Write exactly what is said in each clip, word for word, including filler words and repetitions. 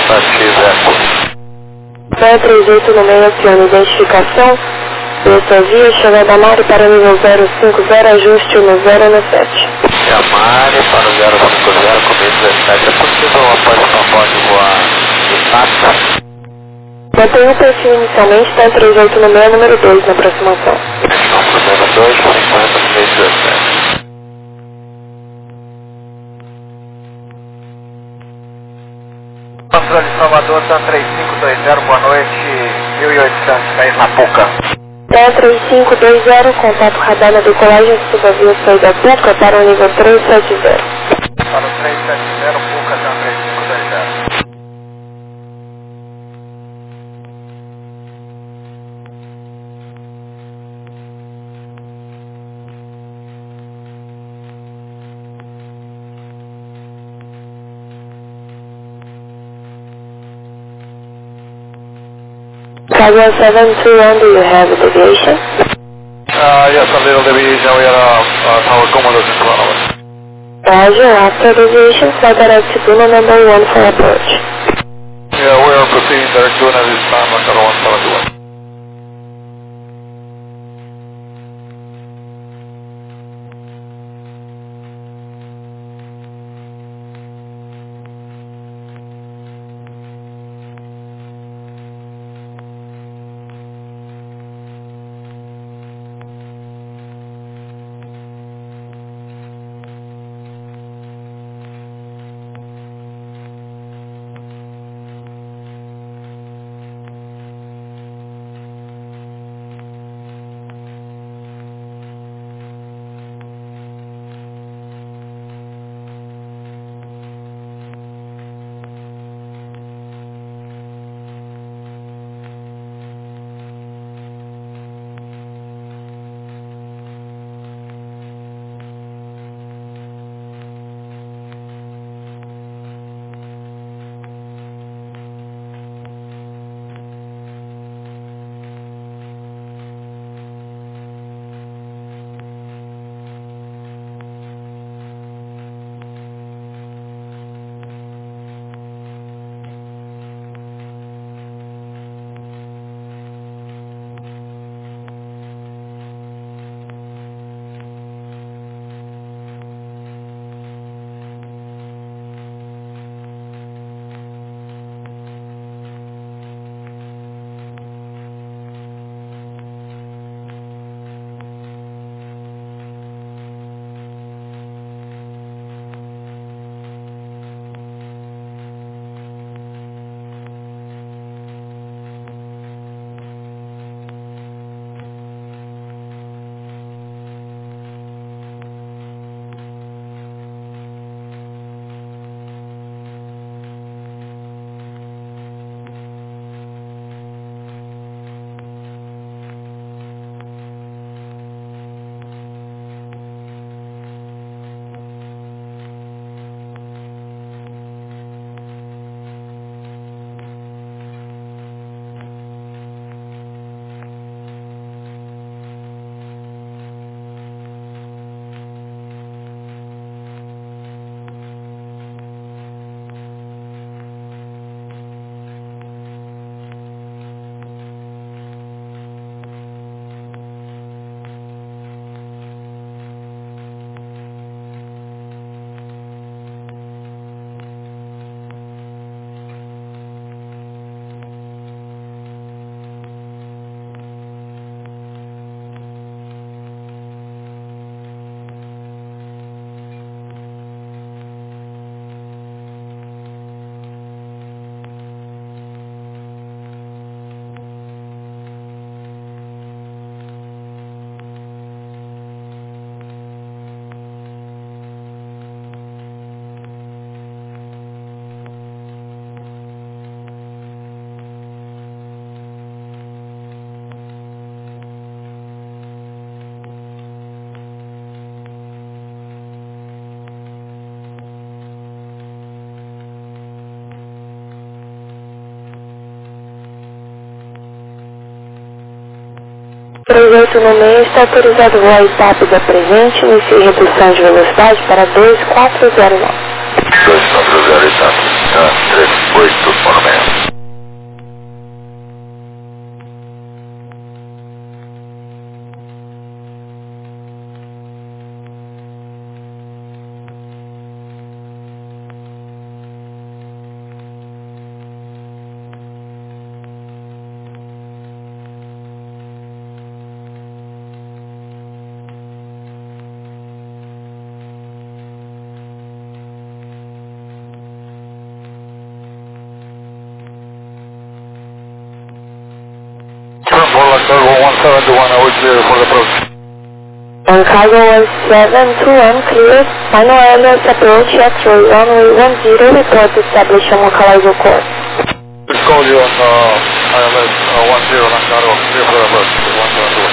X Eco. zero três oito no meio, acione identificação. Essa via, chegada a Mari para o nível zero cinco zero, ajuste no zero no sete. É a Mari para o zero cinco zero, começo dezessete. É possível após o pacote voar de táxi? Mantenha o perfil inicialmente, está três oito no meio, número dois na aproximação. Número dois, cinquenta, seis, dezessete. Patrulha de Salvador, T A três cinco dois zero, boa noite, mil e oitocentos, cair na Puca. T A três cinco dois zero, contato radar na decolagem, suba via saída Puca para o nível três sete zero. Para o três sete zero, Puca, T A três cinco dois zero. Jaguar seven two one, do you have a deviation? Uh, yes, a little deviation. We are uh, uh, tower Commodore in front of us. Roger, after deviation, fly direct to Duna number one for approach. Yeah, we are proceeding direct to Duna this time, like one seven two one. três oito no meio, está autorizado o voo rápida presente, inicie redução de velocidade para dois quatro zero nove. dois quatro zero, etapa. Delta três oito um seis. one seven two one, I will clear for the approach. On cargo one seven two one, clear. Final airless approach at runway one zero, report established on localizer course. Just call you on uh, I L S uh, one zero, on cargo, clear for the approach, one seven two one.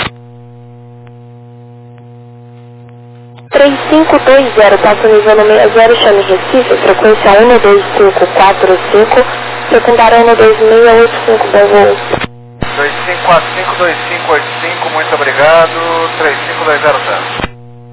três cinco dois zero, passa o nível no seis zero, chame Recife, frequência um dois cinco quatro cinco, secundária um dois seis oito cinco, bom voo. três cinco quatro cinco dois cinco oito cinco, muito obrigado, três cinco dois zero zero.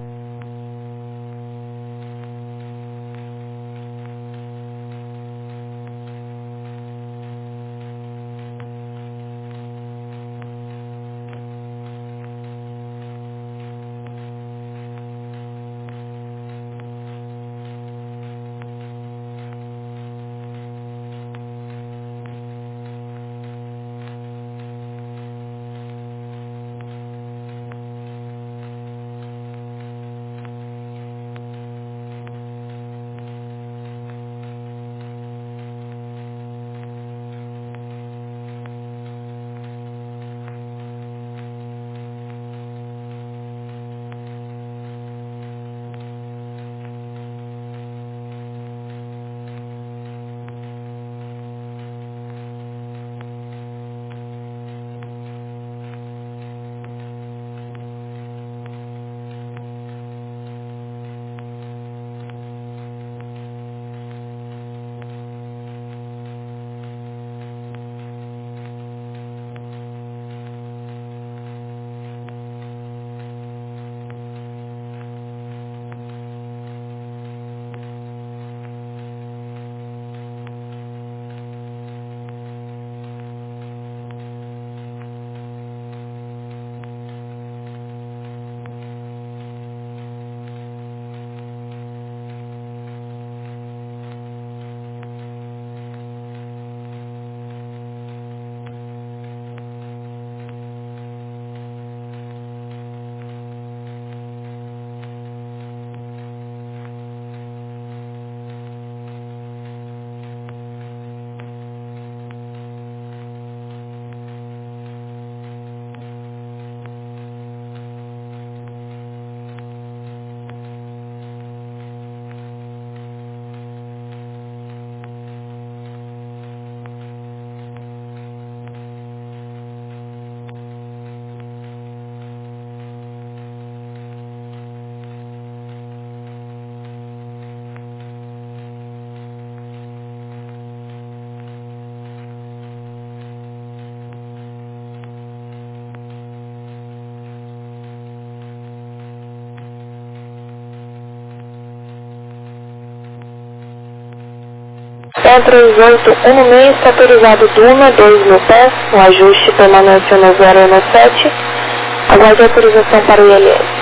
três oito um seis, está autorizado Duna, dois mil pés, o ajuste permanece no zero um sete, aguarde autorização para o I L S.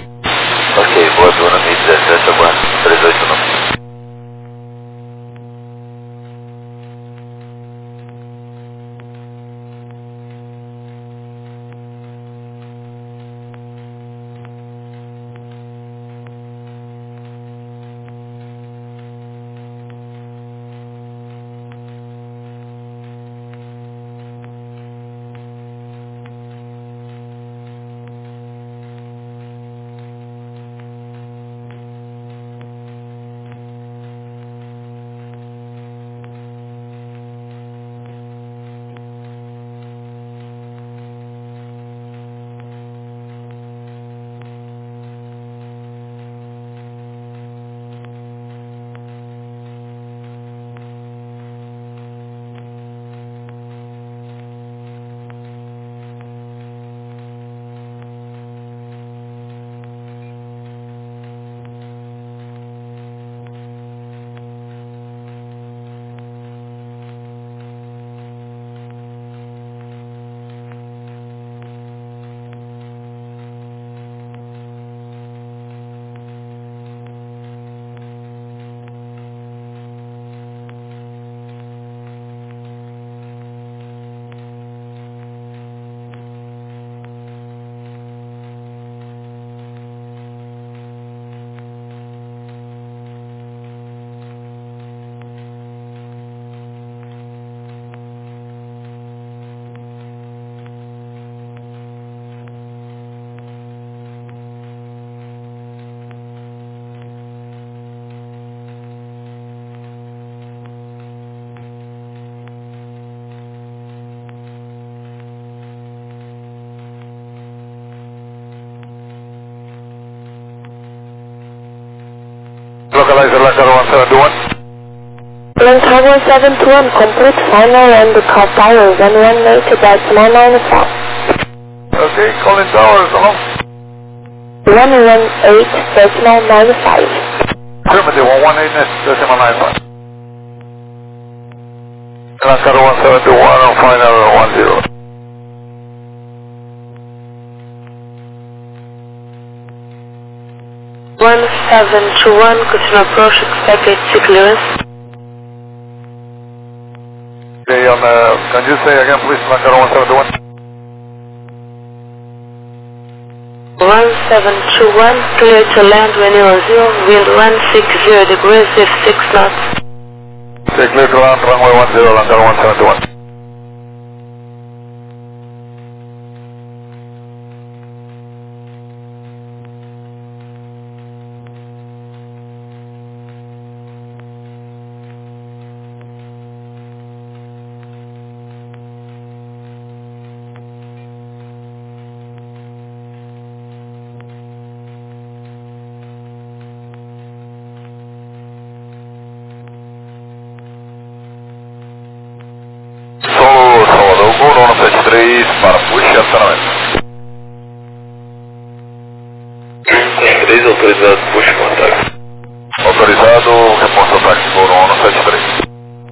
Ok, boa Duna, mil e dezessete, aguardo, três oito um. seven one. Link Tower seven two one, complete final and the call tower one one eight decimal nine five. Okay, calling tower, hello. one one eight decimal nine five. Affirmative, one one eight decimal nine five. Lancar one seven two one on final one zero. one seven two one, could you approach expected to clearance? Okay, on, uh, can you say again please, Lancar one seven two one? one seven two one, clear to land when you are zero, wind one six zero degrees, if six knots. Okay, clear to land, runway one zero, Lancar one seven two one. Solo, solo, uno sete três para push acionamento. três autorizado, push contato. Autorizado, resposta ataque, Goro um sete três.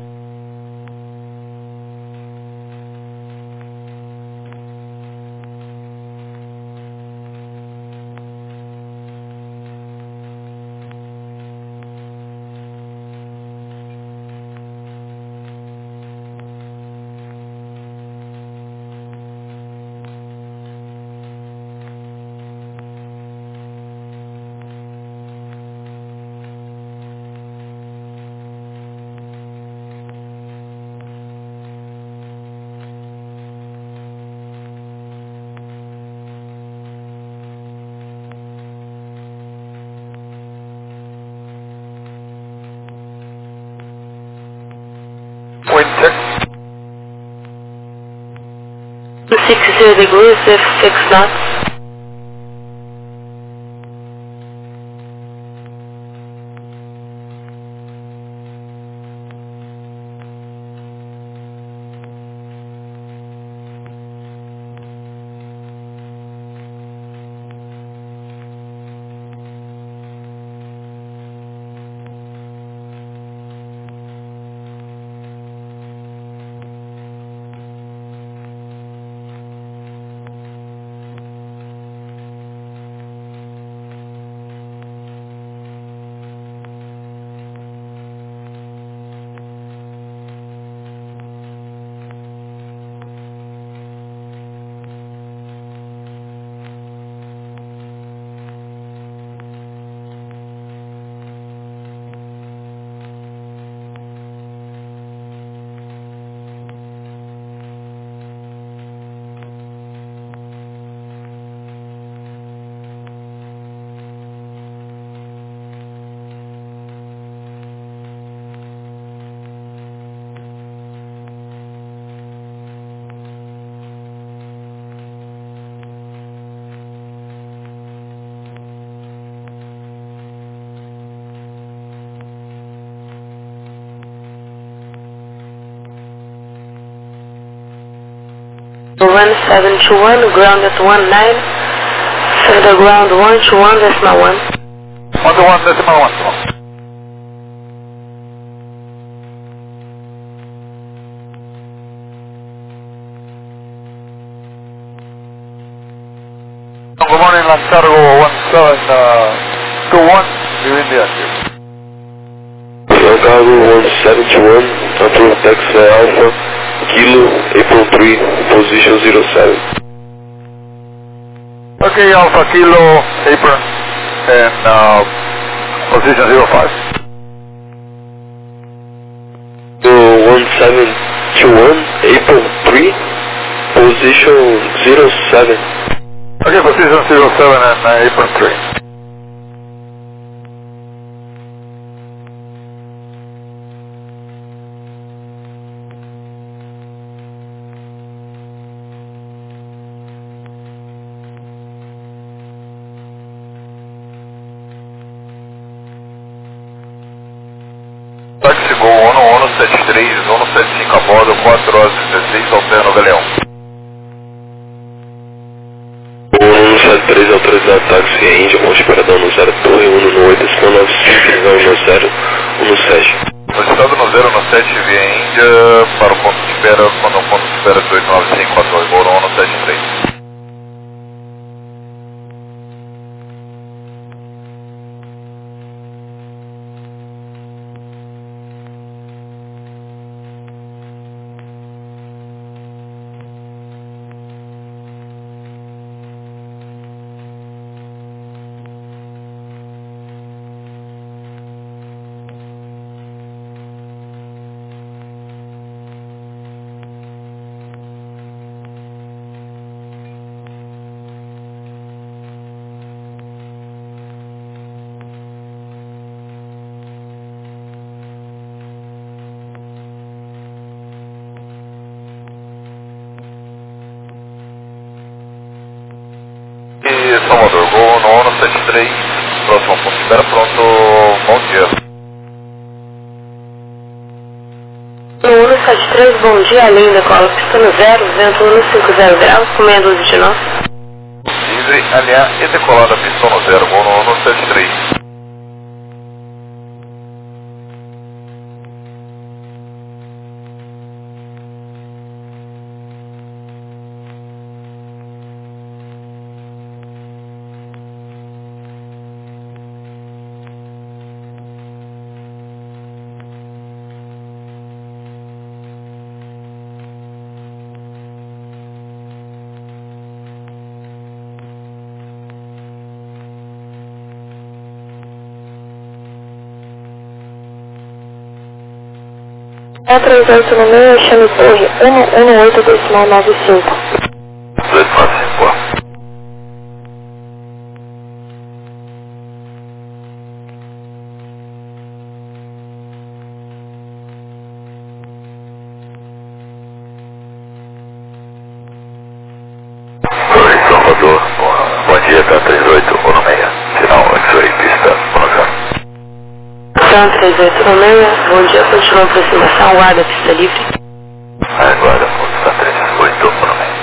Wind check. six zero degrees, if six knots. one seven two one, ground at one nine, further ground one two one decimal one. one to one decimal one. Good morning, Lancargo one seven two one, you India here. Lancargo one seven two one, approved taxi Alpha, Kilo, April three, position zero seven. Okay, Alpha Kilo, apron, and uh, position zero five. So one seven two one, April three, position zero seven. Okay, position zero seven and uh, apron three. Gol um um sete três, um sete cinco a bordo, quatro horas e dezesseis, alterno Galeão. um sete três autorizado táxi em Índia, ponte paradão no zero torre, um no oito, cinco nove cinco, no zero, um no sete. Solicitado no zero no sete via Índia para o ponto de espera, quando o ponto de espera dezoito nove cinco a torre, Gol um sete três. E Salvador, Gol no um sete três, próximo ponto de espera, pronto, bom dia. No um sete três, bom dia, linha decola, pista no zero, vento um cinco zero graus, com meia dúzia de nós. Livre, alinhar e decolar da pista no zero, Gol no um sete três. É trinta e oito no meio, chame torre um um oito decimal nove cinco. dezoito nove cinco. Oi, Salvador, bom dia, tá três oito um no meio, final X-Ray, pista no zero. Então, trinta e oito no meio, bom dia, continua a aproximação, guarda, pista livre. Agora, tá três oito um no meio.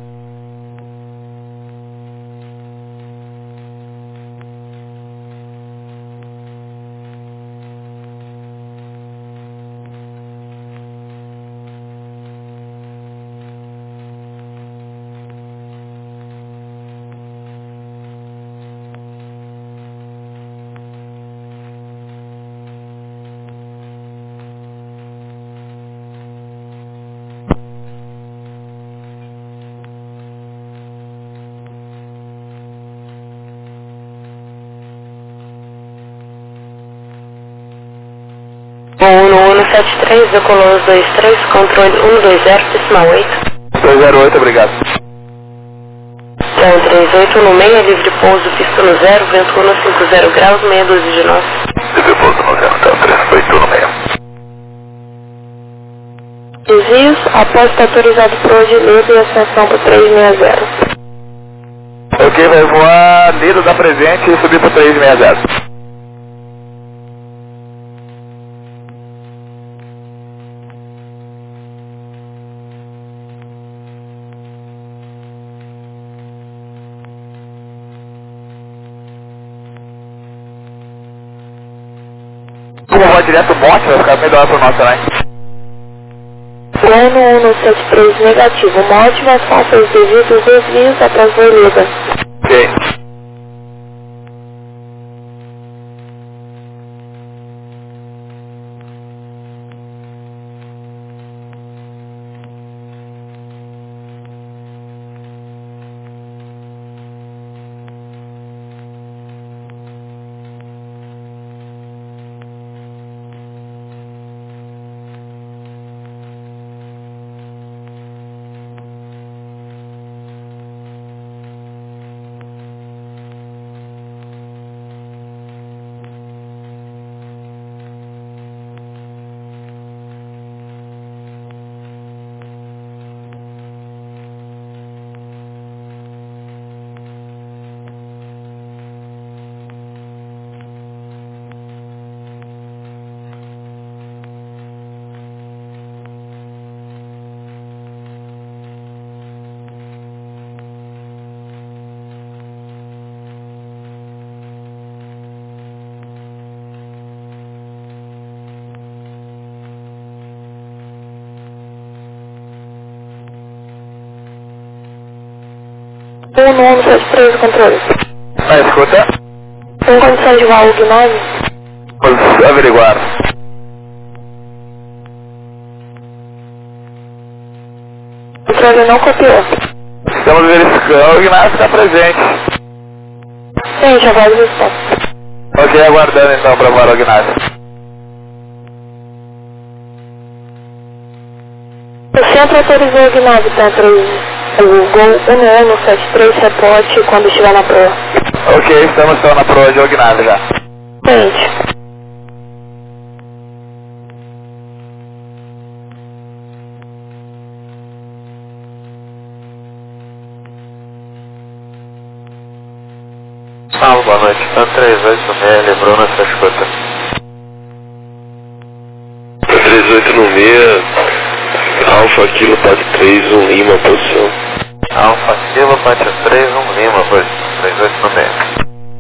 Bom, no um sete três, decolou os dois três, controle um dois zero, decimal oito. dois zero oito, obrigado. Então, trinta e oito no meio, livre de pouso, pista no zero, vento um cinco zero graus, meia dúzia de nós. Livre pouso no zero, tá três oito no meio. Desvios, após ter autorizado para hoje, Lido e ascensão para trezentos e sessenta. Ok, vai voar Lido da presente e subir para trezentos e sessenta. Como vai direto monte, vai ficar melhor para nós também. Plano um sete três negativo, uma ótima ação pelos devidos desvios após a Lida. Ok. um no um sete três, controle. Na escuta? Tem condição de voar o Gnave? Vamos averiguar. O controle não copiou. Estamos verificando, o Ignacio está presente. Sim, já vai resposta. Ok, aguardando então para voar o Ignacio. O centro autorizou o Gnave para o Gol um no um sete três, reporte quando estiver na proa. Ok, estamos só na proa de Ignacio já. Gente. Salve, boa noite. Tan três oito seis, Bruna, sua escuta. três oito seis, Alfa Kilo Pat três um Lima, posição. Alfa Kilo Pat três um Lima, posição. três oito seis.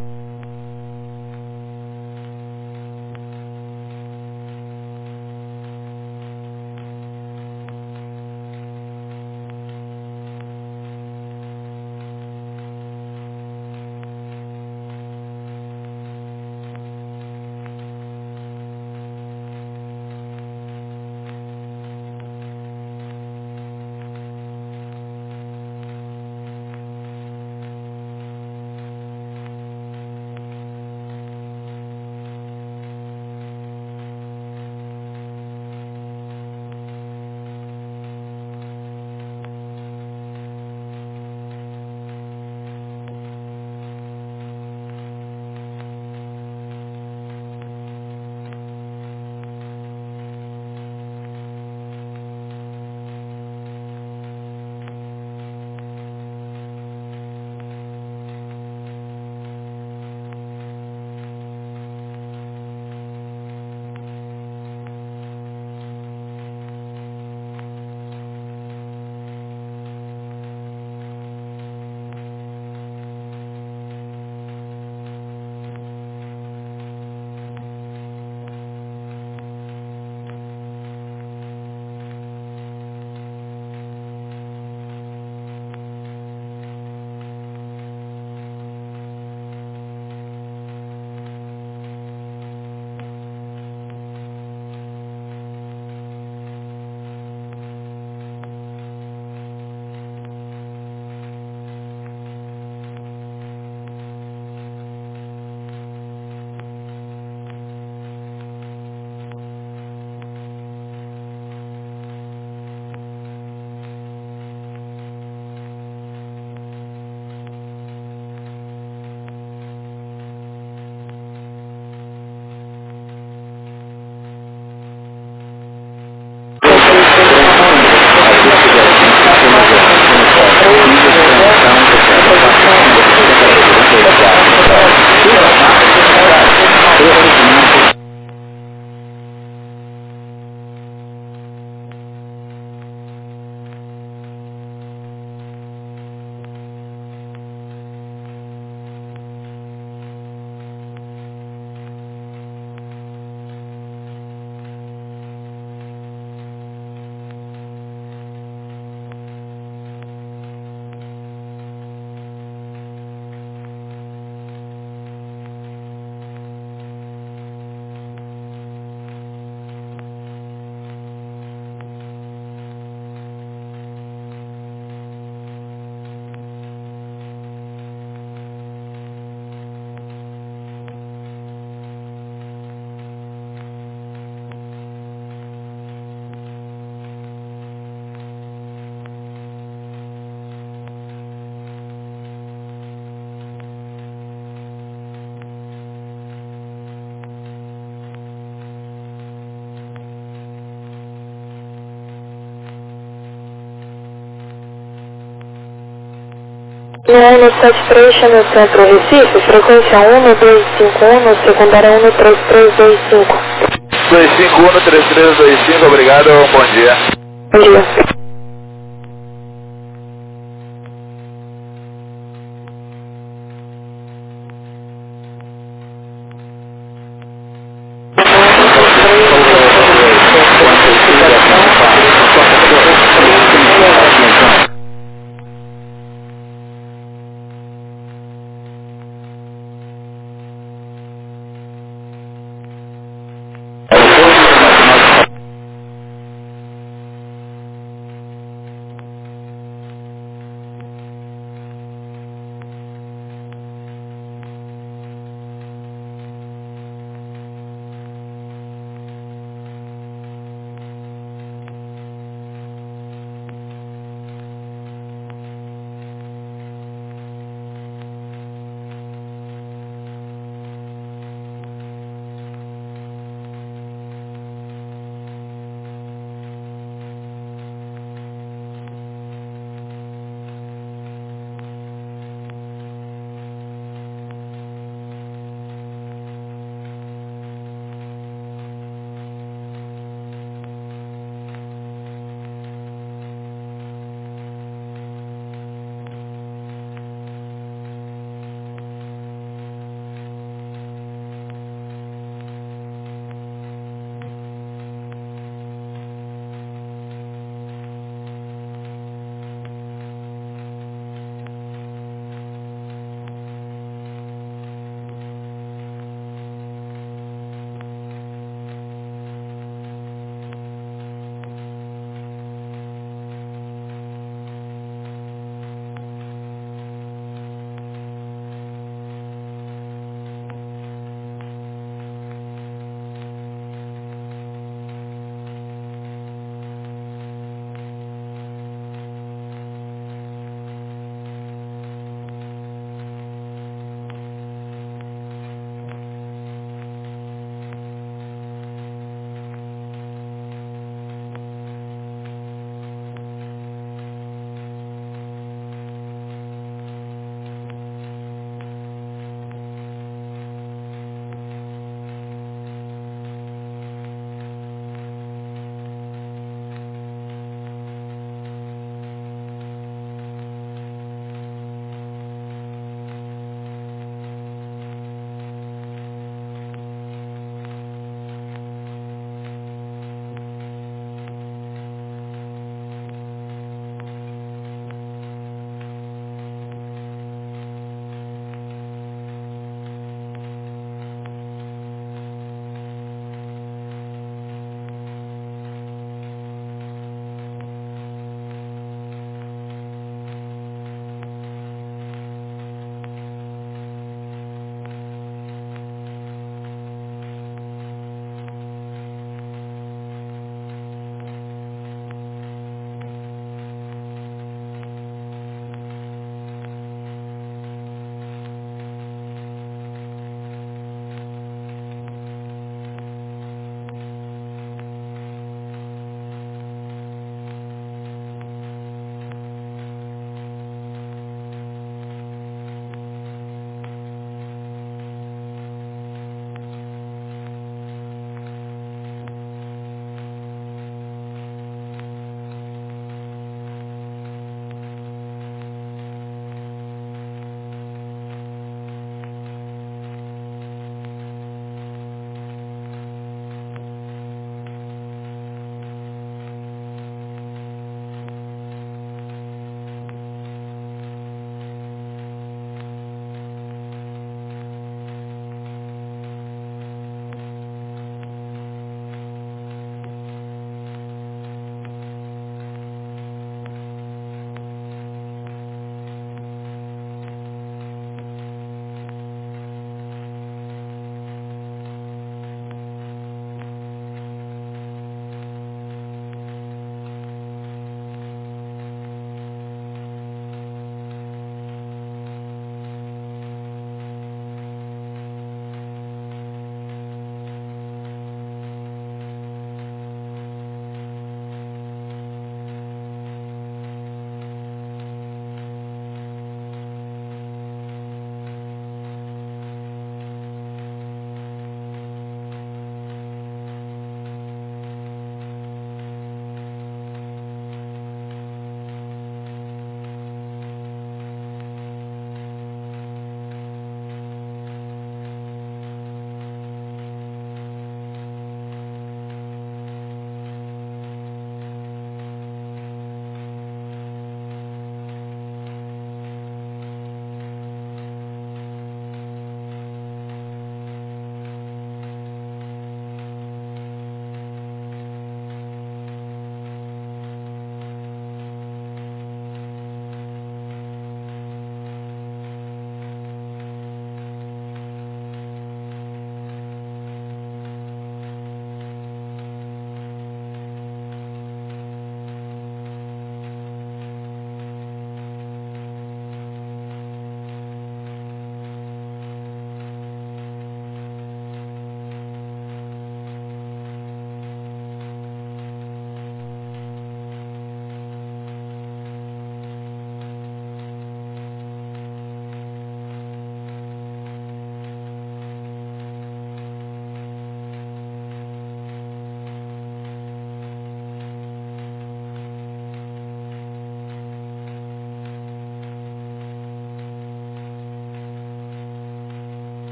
No um sete três, chama o centro Recife, frequência um dois cinco um, secundária um três três dois cinco. dois cinco um, três três dois cinco, obrigado, bom dia. Bom dia.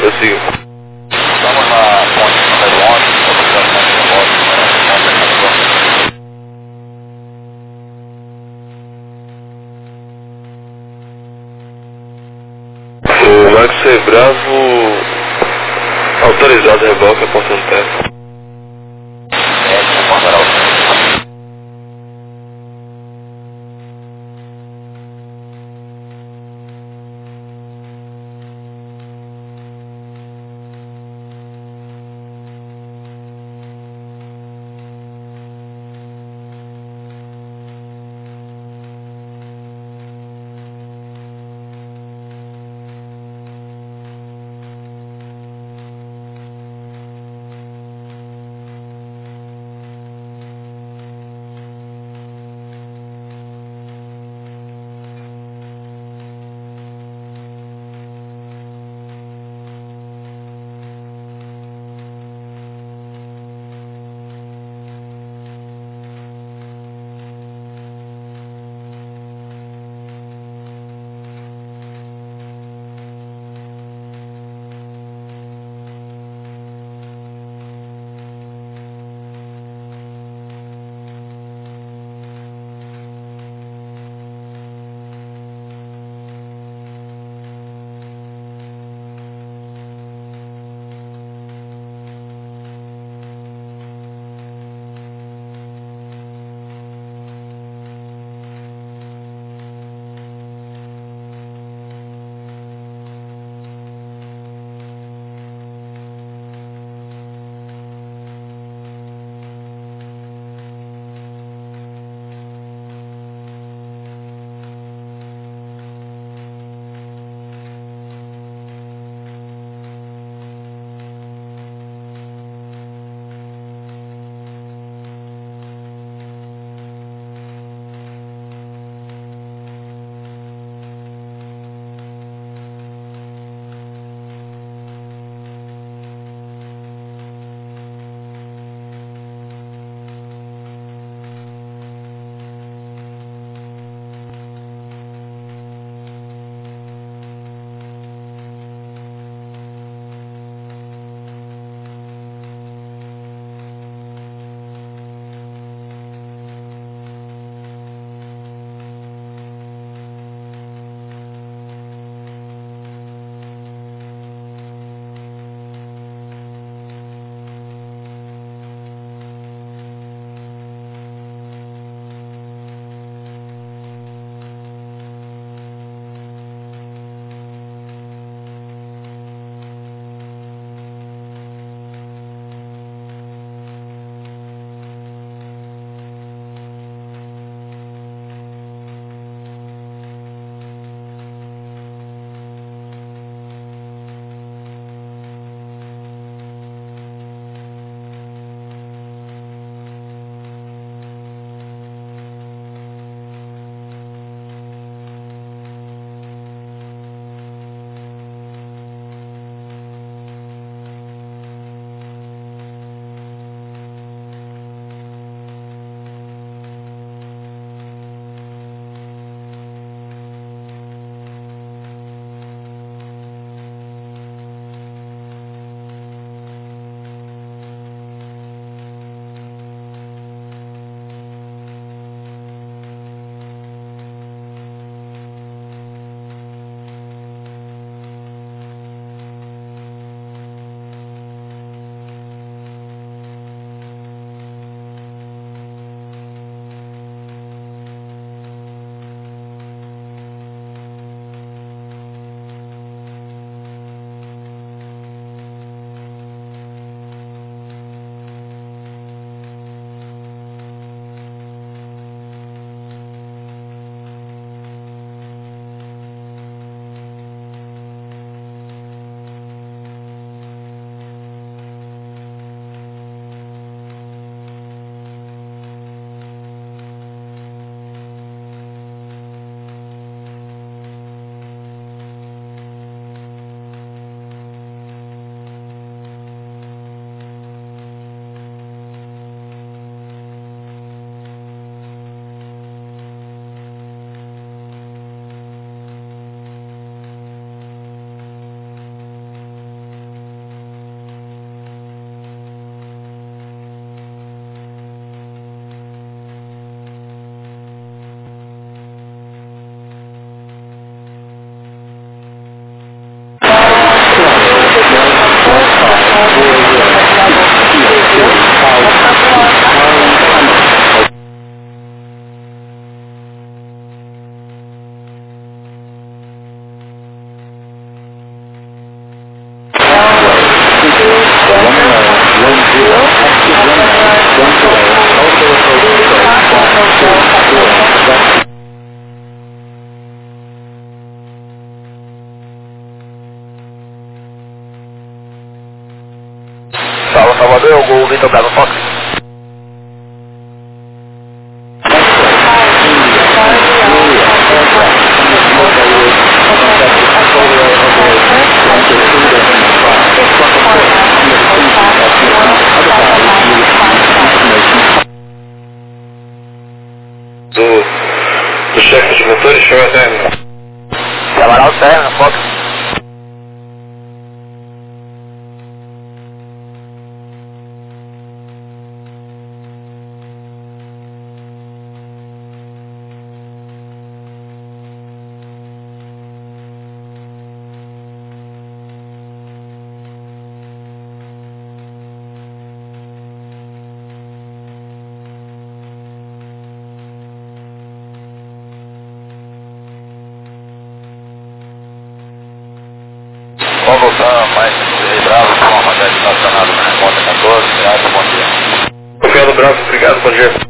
Prossiga. Estamos na ponte número onze, localização de voto, O Max C. Bravo, autorizado reboque, apontando terra. é, de Porto Alegre. Salva Salvador, é o Gol Vitor Bravo Fox. Do, do chefe de motores, chama Serra. Camaral Serra, Fox. Vamos voltar mais Bravo com a rodada estacionada na Rota quatorze, reais, bom dia. Confiado Bravo, obrigado, bom dia.